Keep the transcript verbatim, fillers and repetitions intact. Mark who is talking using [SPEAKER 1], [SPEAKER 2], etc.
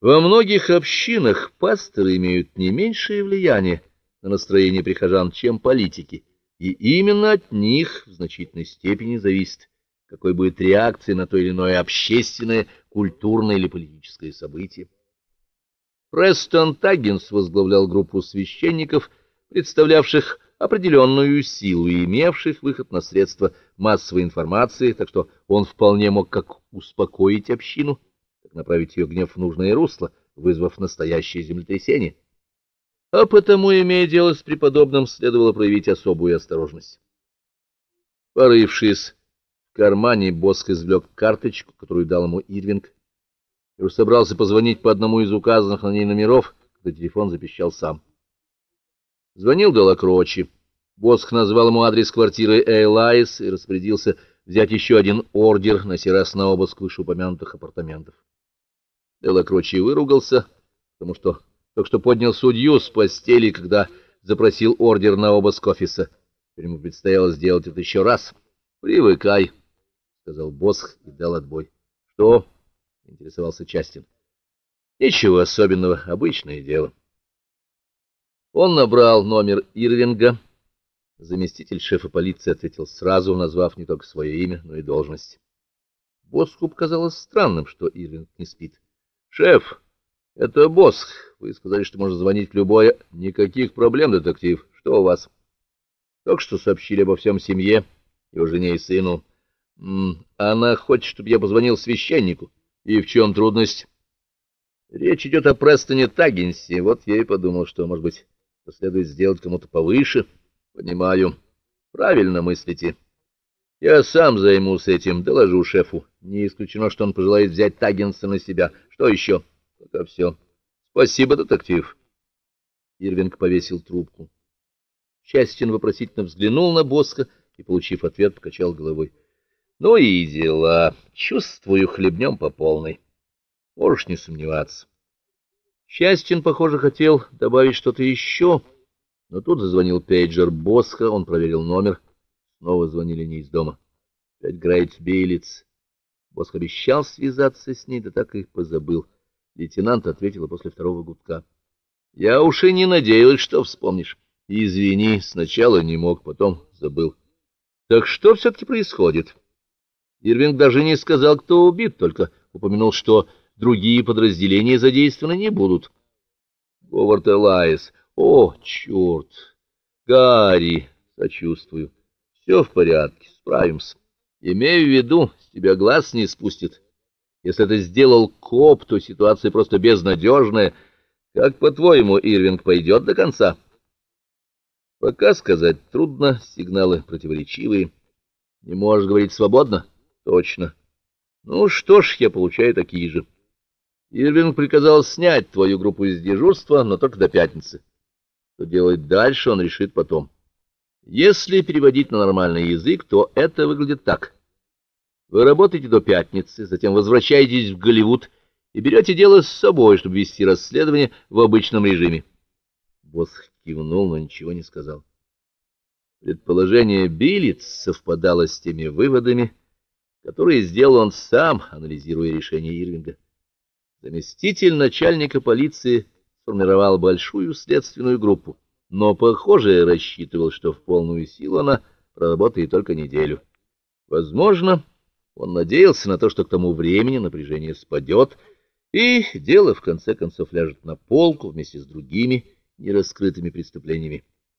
[SPEAKER 1] Во многих общинах пасторы имеют не меньшее влияние на настроение прихожан, чем политики, и именно от них в значительной степени зависит, какой будет реакция на то или иное общественное, культурное или политическое событие. Престон Таггинс возглавлял группу священников, представлявших определенную силу и имевших выход на средства массовой информации, так что он вполне мог как успокоить общину, так направить ее гнев в нужное русло, вызвав настоящее землетрясение. А потому, имея дело с преподобным, следовало проявить особую осторожность. Порывшись в кармане, Босх извлек карточку, которую дал ему Ирвинг, и уж собрался позвонить по одному из указанных на ней номеров, когда телефон запищал сам. Звонил Делакрочи. Босх назвал ему адрес квартиры Эйлайс и распорядился взять еще один ордер, на сей раз на обыск вышеупомянутых апартаментов. Делакрочи выругался, потому что только что поднял судью с постели, когда запросил ордер на обыск офиса. Теперь ему предстояло сделать это еще раз. «Привыкай», — сказал Босх и дал отбой. «Что?» — интересовался Частин. «Ничего особенного, обычное дело». Он набрал номер Ирвинга. Заместитель шефа полиции ответил сразу, назвав не только свое имя, но и должность. Босху показалось странным, что Ирвинг не спит. «Шеф, это Босх. Вы сказали, что можно звонить в любое...» «Никаких проблем, детектив. Что у вас?» «Только что сообщили обо всем семье, его жене и сыну. М -м, она хочет, чтобы я позвонил священнику. И в чем трудность?» «Речь идет о Престоне Таггинсе. Вот я и подумал, что, может быть, следует сделать кому-то повыше». «Понимаю. Правильно мыслите. Я сам займусь этим, доложу шефу. Не исключено, что он пожелает взять Таггинса на себя. Что еще?» «Пока все. Спасибо, детектив». Ирвинг повесил трубку. Частин вопросительно взглянул на Босха и, получив ответ, покачал головой. «Ну и дела. Чувствую, хлебнем по полной. Можешь не сомневаться». Частин, похоже, хотел добавить что-то еще, но тут зазвонил пейджер Босха, он проверил номер. Снова звонили не из дома. Опять Грейт Бейлиц. Босх обещал связаться с ней, да так и позабыл. Лейтенант ответила после второго гудка. «Я уж и не надеялась, что вспомнишь. Извини, сначала не мог, потом забыл». «Так что все-таки происходит?» Ирвинг даже не сказал, кто убит, только упомянул, что другие подразделения задействованы не будут. «Говард Элайс. О, черт! Гарри, сочувствую. Все в порядке, справимся. Имею в виду, с тебя глаз не спустит. Если это сделал коп, то ситуация просто безнадежная. Как, по-твоему, Ирвинг пойдет до конца?» «Пока сказать трудно, сигналы противоречивые. Не можешь говорить свободно?» «Точно. Ну что ж, я получаю такие же. Ирвинг приказал снять твою группу из дежурства, но только до пятницы. Что делать дальше, он решит потом. Если переводить на нормальный язык, то это выглядит так. Вы работаете до пятницы, затем возвращаетесь в Голливуд и берете дело с собой, чтобы вести расследование в обычном режиме». Босх кивнул, но ничего не сказал. Предположение Бейлиц совпадало с теми выводами, которые сделал он сам, анализируя решение Ирвинга. Заместитель начальника полиции сформировал большую следственную группу, но, похоже, рассчитывал, что в полную силу она проработает только неделю. Возможно, он надеялся на то, что к тому времени напряжение спадет, и дело в конце концов ляжет на полку вместе с другими нераскрытыми преступлениями.